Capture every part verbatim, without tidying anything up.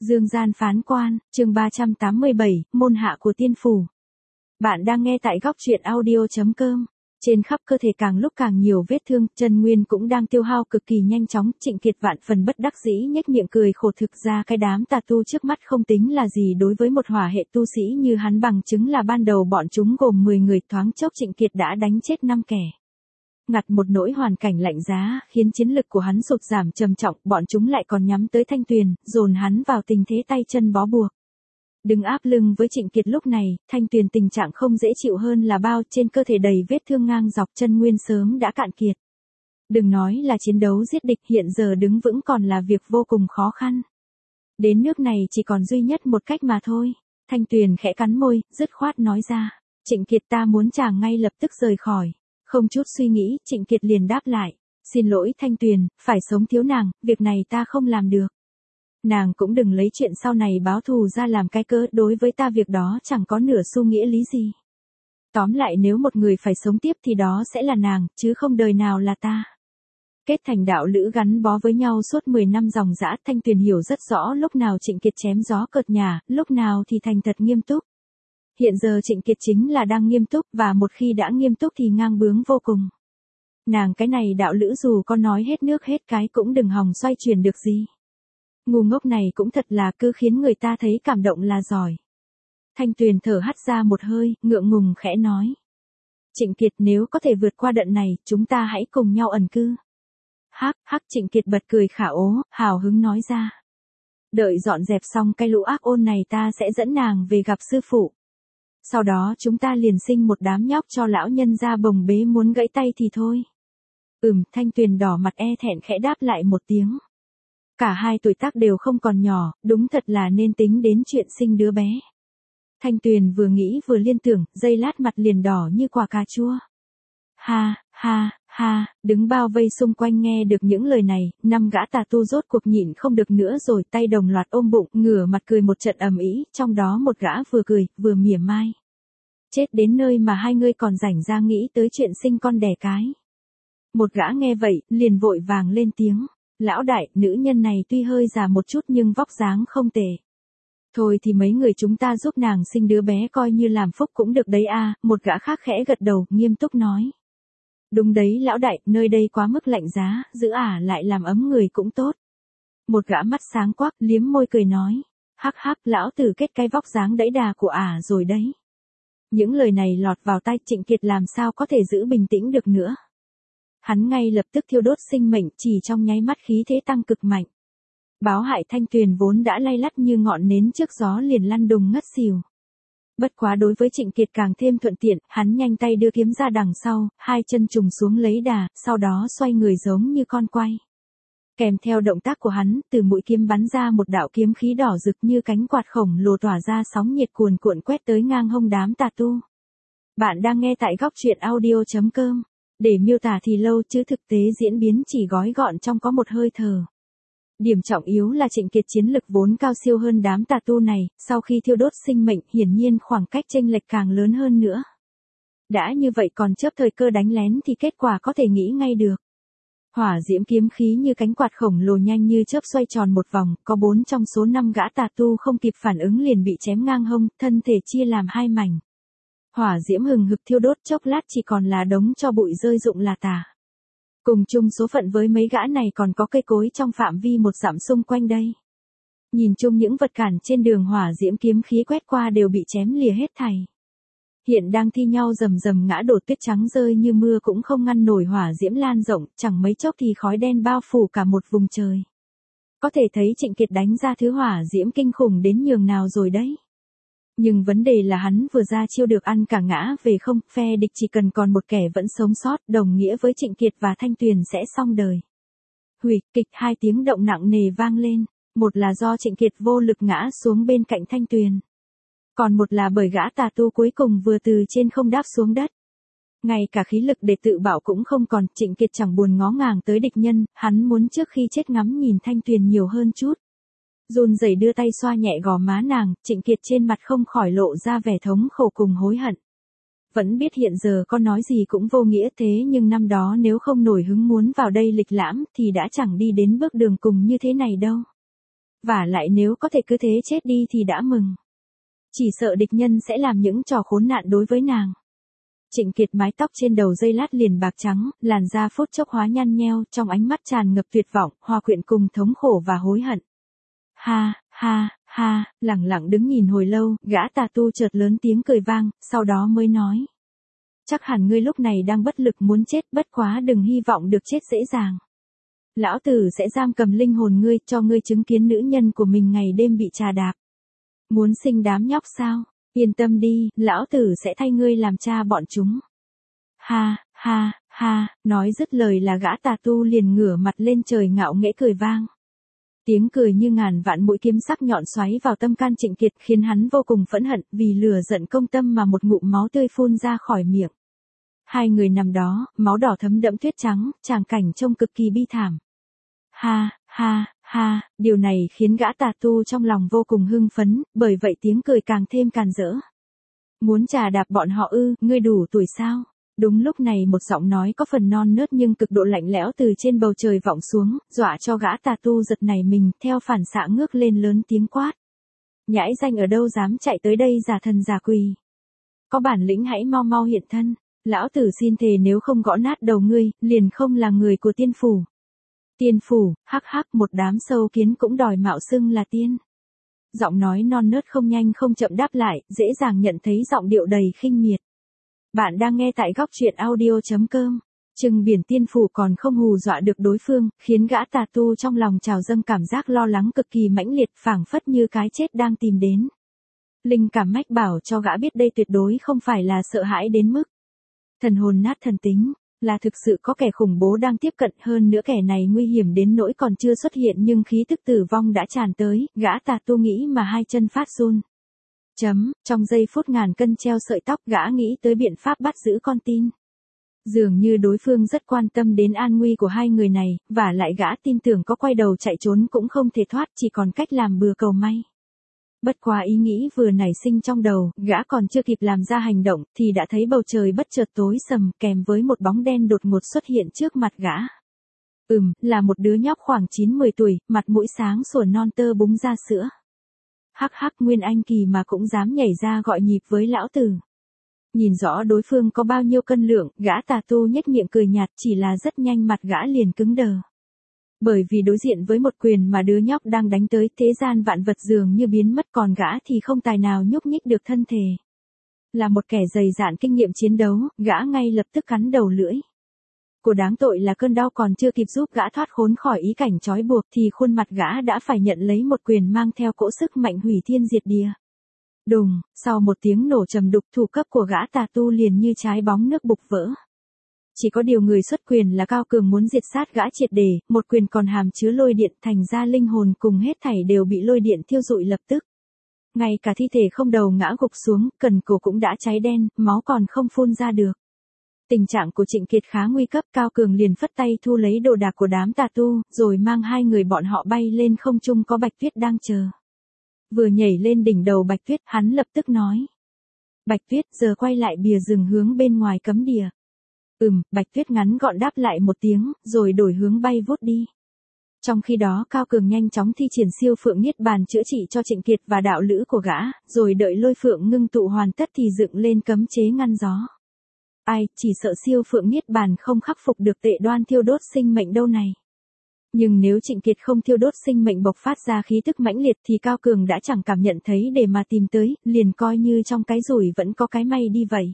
Dương gian phán quan, chương ba trăm tám mươi bảy, môn hạ của tiên phủ. Bạn đang nghe tại góc truyện audio.com. Trên khắp cơ thể càng lúc càng nhiều vết thương, chân nguyên cũng đang tiêu hao cực kỳ nhanh chóng. Trịnh Kiệt vạn phần bất đắc dĩ nhếch miệng cười khổ, thực ra cái đám tà tu trước mắt không tính là gì đối với một hỏa hệ tu sĩ như hắn, bằng chứng là ban đầu bọn chúng gồm mười người, thoáng chốc Trịnh Kiệt đã đánh chết năm kẻ. Ngặt một nỗi hoàn cảnh lạnh giá, khiến chiến lực của hắn sụt giảm trầm trọng, bọn chúng lại còn nhắm tới Thanh Tuyền, dồn hắn vào tình thế tay chân bó buộc. Đứng áp lưng với Trịnh Kiệt lúc này, Thanh Tuyền tình trạng không dễ chịu hơn là bao, trên cơ thể đầy vết thương ngang dọc, chân nguyên sớm đã cạn kiệt. Đừng nói là chiến đấu giết địch, hiện giờ đứng vững còn là việc vô cùng khó khăn. Đến nước này chỉ còn duy nhất một cách mà thôi. Thanh Tuyền khẽ cắn môi, dứt khoát nói ra. Trịnh Kiệt, ta muốn chàng ngay lập tức rời khỏi. Không chút suy nghĩ, Trịnh Kiệt liền đáp lại. Xin lỗi Thanh Tuyền, phải sống thiếu nàng, việc này ta không làm được. Nàng cũng đừng lấy chuyện sau này báo thù ra làm cái cớ, đối với ta việc đó chẳng có nửa xu nghĩa lý gì. Tóm lại, nếu một người phải sống tiếp thì đó sẽ là nàng, chứ không đời nào là ta. Kết thành đạo lữ gắn bó với nhau suốt mười năm dòng dã, Thanh Tuyền hiểu rất rõ lúc nào Trịnh Kiệt chém gió cợt nhả, lúc nào thì thành thật nghiêm túc. Hiện giờ Trịnh Kiệt chính là đang nghiêm túc, và một khi đã nghiêm túc thì ngang bướng vô cùng. Nàng cái này đạo lữ dù có nói hết nước hết cái cũng đừng hòng xoay chuyển được gì. Ngu ngốc này cũng thật là cứ khiến người ta thấy cảm động là giỏi. Thanh Tuyền thở hắt ra một hơi, ngượng ngùng khẽ nói. Trịnh Kiệt, nếu có thể vượt qua đợt này, chúng ta hãy cùng nhau ẩn cư. Hắc, hắc, Trịnh Kiệt bật cười khả ố, hào hứng nói ra. Đợi dọn dẹp xong cái lũ ác ôn này, ta sẽ dẫn nàng về gặp sư phụ. Sau đó chúng ta liền sinh một đám nhóc cho lão nhân ra bồng bế muốn gãy tay thì thôi. Ừm, Thanh Tuyền đỏ mặt e thẹn khẽ đáp lại một tiếng. Cả hai tuổi tác đều không còn nhỏ, đúng thật là nên tính đến chuyện sinh đứa bé. Thanh Tuyền vừa nghĩ vừa liên tưởng, giây lát mặt liền đỏ như quả cà chua. Ha, ha, ha, đứng bao vây xung quanh nghe được những lời này, năm gã tà tu rốt cuộc nhịn không được nữa rồi, tay đồng loạt ôm bụng, ngửa mặt cười một trận ầm ĩ, trong đó một gã vừa cười, vừa mỉa mai. Chết đến nơi mà hai ngươi còn rảnh ra nghĩ tới chuyện sinh con đẻ cái. Một gã nghe vậy, liền vội vàng lên tiếng. Lão đại, nữ nhân này tuy hơi già một chút nhưng vóc dáng không tệ. Thôi thì mấy người chúng ta giúp nàng sinh đứa bé coi như làm phúc cũng được đấy a. Một gã khác khẽ gật đầu, nghiêm túc nói. Đúng đấy lão đại, nơi đây quá mức lạnh giá, giữ ả lại làm ấm người cũng tốt. Một gã mắt sáng quắc, liếm môi cười nói. Hắc hắc, lão tử kết cái vóc dáng đẫy đà của ả rồi đấy. Những lời này lọt vào tai Trịnh Kiệt làm sao có thể giữ bình tĩnh được nữa. Hắn ngay lập tức thiêu đốt sinh mệnh, chỉ trong nháy mắt khí thế tăng cực mạnh. Báo hại Thanh Tuyền vốn đã lay lắt như ngọn nến trước gió liền lăn đùng ngất xỉu. Bất quá đối với Trịnh Kiệt càng thêm thuận tiện, hắn nhanh tay đưa kiếm ra đằng sau, hai chân trùng xuống lấy đà, sau đó xoay người giống như con quay. Kèm theo động tác của hắn, từ mũi kiếm bắn ra một đạo kiếm khí đỏ rực như cánh quạt khổng lồ tỏa ra sóng nhiệt cuồn cuộn quét tới ngang hông đám tà tu. Bạn đang nghe tại góc truyện audio.com. Để miêu tả thì lâu chứ thực tế diễn biến chỉ gói gọn trong có một hơi thở. Điểm trọng yếu là Trịnh Kiệt chiến lực vốn cao siêu hơn đám tà tu này, sau khi thiêu đốt sinh mệnh hiển nhiên khoảng cách chênh lệch càng lớn hơn nữa. Đã như vậy còn chớp thời cơ đánh lén thì kết quả có thể nghĩ ngay được. Hỏa diễm kiếm khí như cánh quạt khổng lồ nhanh như chớp xoay tròn một vòng, có bốn trong số năm gã tà tu không kịp phản ứng liền bị chém ngang hông, thân thể chia làm hai mảnh. Hỏa diễm hừng hực thiêu đốt, chốc lát chỉ còn là đống tro bụi rơi rụng là tả. Cùng chung số phận với mấy gã này còn có cây cối trong phạm vi một dặm xung quanh đây. Nhìn chung những vật cản trên đường hỏa diễm kiếm khí quét qua đều bị chém lìa hết thảy. Hiện đang thi nhau rầm rầm ngã đổ, tuyết trắng rơi như mưa cũng không ngăn nổi hỏa diễm lan rộng, chẳng mấy chốc thì khói đen bao phủ cả một vùng trời. Có thể thấy Trịnh Kiệt đánh ra thứ hỏa diễm kinh khủng đến nhường nào rồi đấy. Nhưng vấn đề là hắn vừa ra chiêu được ăn cả ngã về không, phe địch chỉ cần còn một kẻ vẫn sống sót, đồng nghĩa với Trịnh Kiệt và Thanh Tuyền sẽ xong đời. Hủy, kịch, hai tiếng động nặng nề vang lên, một là do Trịnh Kiệt vô lực ngã xuống bên cạnh Thanh Tuyền. Còn một là bởi gã tà tu cuối cùng vừa từ trên không đáp xuống đất. Ngay cả khí lực để tự bảo cũng không còn, Trịnh Kiệt chẳng buồn ngó ngàng tới địch nhân, hắn muốn trước khi chết ngắm nhìn Thanh Tuyền nhiều hơn chút. Run rẩy đưa tay xoa nhẹ gò má nàng, Trịnh Kiệt trên mặt không khỏi lộ ra vẻ thống khổ cùng hối hận. Vẫn biết hiện giờ có nói gì cũng vô nghĩa thế nhưng năm đó nếu không nổi hứng muốn vào đây lịch lãm thì đã chẳng đi đến bước đường cùng như thế này đâu. Vả lại nếu có thể cứ thế chết đi thì đã mừng. Chỉ sợ địch nhân sẽ làm những trò khốn nạn đối với nàng. Trịnh Kiệt mái tóc trên đầu dây lát liền bạc trắng, làn da phút chốc hóa nhăn nheo, trong ánh mắt tràn ngập tuyệt vọng, hòa quyện cùng thống khổ và hối hận. Ha, ha, ha, lẳng lặng đứng nhìn hồi lâu, gã tà tu chợt lớn tiếng cười vang, sau đó mới nói. Chắc hẳn ngươi lúc này đang bất lực muốn chết, bất quá đừng hy vọng được chết dễ dàng. Lão tử sẽ giam cầm linh hồn ngươi, cho ngươi chứng kiến nữ nhân của mình ngày đêm bị trà đạp. Muốn sinh đám nhóc sao? Yên tâm đi, lão tử sẽ thay ngươi làm cha bọn chúng. Ha, ha, ha, nói dứt lời là gã tà tu liền ngửa mặt lên trời ngạo nghễ cười vang. Tiếng cười như ngàn vạn mũi kiếm sắc nhọn xoáy vào tâm can Trịnh Kiệt khiến hắn vô cùng phẫn hận vì lừa giận công tâm mà một ngụm máu tươi phun ra khỏi miệng. Hai người nằm đó, máu đỏ thấm đẫm tuyết trắng, tràng cảnh trông cực kỳ bi thảm. Ha, ha, ha, điều này khiến gã tà tu trong lòng vô cùng hưng phấn, bởi vậy tiếng cười càng thêm càn rỡ. Muốn trà đạp bọn họ ư, ngươi đủ tuổi sao? Đúng lúc này một giọng nói có phần non nớt nhưng cực độ lạnh lẽo từ trên bầu trời vọng xuống, dọa cho gã tà tu giật nảy mình, theo phản xạ ngước lên lớn tiếng quát. Nhãi danh ở đâu dám chạy tới đây giả thần giả quỷ. Có bản lĩnh hãy mau mau hiện thân, lão tử xin thề nếu không gõ nát đầu ngươi, liền không là người của tiên phủ. Tiên phủ, hắc hắc, một đám sâu kiến cũng đòi mạo xưng là tiên. Giọng nói non nớt không nhanh không chậm đáp lại, dễ dàng nhận thấy giọng điệu đầy khinh miệt. Bạn đang nghe tại góc truyện audio chấm com. Trừng biển tiên phủ còn không hù dọa được đối phương, khiến gã tà tu trong lòng trào dâng cảm giác lo lắng cực kỳ mãnh liệt, phảng phất như cái chết đang tìm đến. Linh cảm mách bảo cho gã biết đây tuyệt đối không phải là sợ hãi đến mức thần hồn nát thần tính, là thực sự có kẻ khủng bố đang tiếp cận, hơn nữa kẻ này nguy hiểm đến nỗi còn chưa xuất hiện nhưng khí tức tử vong đã tràn tới, gã tà tu nghĩ mà hai chân phát run. Chấm, trong giây phút ngàn cân treo sợi tóc gã nghĩ tới biện pháp bắt giữ con tin. Dường như đối phương rất quan tâm đến an nguy của hai người này, và lại gã tin tưởng có quay đầu chạy trốn cũng không thể thoát, chỉ còn cách làm bừa cầu may. Bất quá ý nghĩ vừa nảy sinh trong đầu, gã còn chưa kịp làm ra hành động, thì đã thấy bầu trời bất chợt tối sầm kèm với một bóng đen đột ngột xuất hiện trước mặt gã. Ừm, là một đứa nhóc khoảng chín mười tuổi, mặt mũi sáng sủa non tơ búng ra sữa. Hắc hắc, Nguyên Anh kỳ mà cũng dám nhảy ra gọi nhịp với lão tử. Nhìn rõ đối phương có bao nhiêu cân lượng, gã tà tu nhếch miệng cười nhạt, chỉ là rất nhanh mặt gã liền cứng đờ. Bởi vì đối diện với một quyền mà đứa nhóc đang đánh tới, thế gian vạn vật dường như biến mất, còn gã thì không tài nào nhúc nhích được thân thể. Là một kẻ dày dạn kinh nghiệm chiến đấu, gã ngay lập tức cắn đầu lưỡi. Của đáng tội là cơn đau còn chưa kịp giúp gã thoát khốn khỏi ý cảnh trói buộc thì khuôn mặt gã đã phải nhận lấy một quyền mang theo cỗ sức mạnh hủy thiên diệt địa. Đùng, sau một tiếng nổ trầm đục, thủ cấp của gã tà tu liền như trái bóng nước bục vỡ. Chỉ có điều người xuất quyền là Cao Cường muốn diệt sát gã triệt để, một quyền còn hàm chứa lôi điện, thành ra linh hồn cùng hết thảy đều bị lôi điện thiêu rụi lập tức. Ngay cả thi thể không đầu ngã gục xuống, cần cổ cũng đã cháy đen, máu còn không phun ra được. Tình trạng của Trịnh Kiệt khá nguy cấp, Cao Cường liền phất tay thu lấy đồ đạc của đám tà tu, rồi mang hai người bọn họ bay lên không trung có Bạch Tuyết đang chờ. Vừa nhảy lên đỉnh đầu Bạch Tuyết, hắn lập tức nói. Bạch Tuyết, giờ quay lại bìa rừng hướng bên ngoài cấm địa. Ừm, Bạch Tuyết ngắn gọn đáp lại một tiếng, rồi đổi hướng bay vút đi. Trong khi đó Cao Cường nhanh chóng thi triển siêu phượng niết bàn chữa trị cho Trịnh Kiệt và đạo lữ của gã, rồi đợi lôi phượng ngưng tụ hoàn tất thì dựng lên cấm chế ngăn gió. Ai, chỉ sợ siêu phượng niết bàn không khắc phục được tệ đoan thiêu đốt sinh mệnh đâu này. Nhưng nếu Trịnh Kiệt không thiêu đốt sinh mệnh bộc phát ra khí tức mãnh liệt thì Cao Cường đã chẳng cảm nhận thấy để mà tìm tới, liền coi như trong cái rủi vẫn có cái may đi vậy.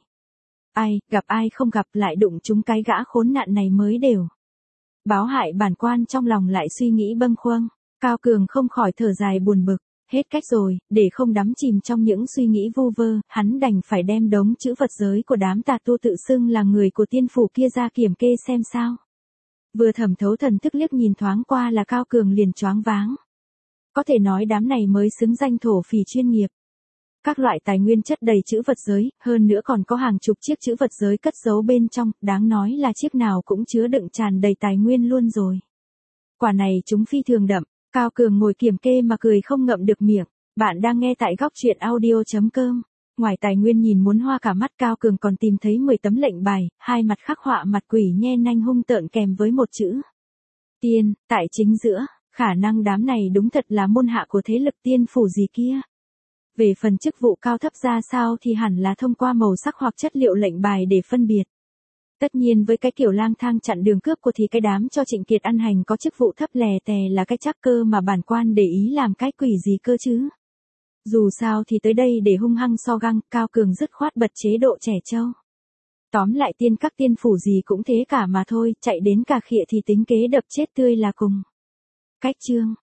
Ai, gặp ai không gặp lại đụng chúng cái gã khốn nạn này mới đều. Báo hại bản quan trong lòng lại suy nghĩ bâng khuâng, Cao Cường không khỏi thở dài buồn bực, hết cách rồi, để không đắm chìm trong những suy nghĩ vu vơ, hắn đành phải đem đống chữ vật giới của đám tà tu tự xưng là người của tiên phủ kia ra kiểm kê xem sao. Vừa thẩm thấu thần thức liếc nhìn thoáng qua là Cao Cường liền choáng váng. Có thể nói đám này mới xứng danh thổ phỉ chuyên nghiệp. Các loại tài nguyên chất đầy chữ vật giới, hơn nữa còn có hàng chục chiếc chữ vật giới cất giấu bên trong, đáng nói là chiếc nào cũng chứa đựng tràn đầy tài nguyên luôn rồi. Quả này chúng phi thường đậm, Cao Cường ngồi kiểm kê mà cười không ngậm được miệng. Bạn đang nghe tại góc truyện audio chấm com. Ngoài tài nguyên nhìn muốn hoa cả mắt, Cao Cường còn tìm thấy mười tấm lệnh bài, hai mặt khắc họa mặt quỷ nhe nanh hung tợn kèm với một chữ tiên, tại chính giữa. Khả năng đám này đúng thật là môn hạ của thế lực tiên phủ gì kia. Về phần chức vụ cao thấp ra sao thì hẳn là thông qua màu sắc hoặc chất liệu lệnh bài để phân biệt. Tất nhiên với cái kiểu lang thang chặn đường cướp của thì cái đám cho Trịnh Kiệt ăn hành có chức vụ thấp lè tè là cái chắc cơ mà bản quan để ý làm cái quỷ gì cơ chứ. Dù sao thì tới đây để hung hăng so găng, Cao Cường dứt khoát bật chế độ trẻ trâu. Tóm lại tiên các tiên phủ gì cũng thế cả mà thôi, chạy đến cà khịa thì tính kế đập chết tươi là cùng. Cách chương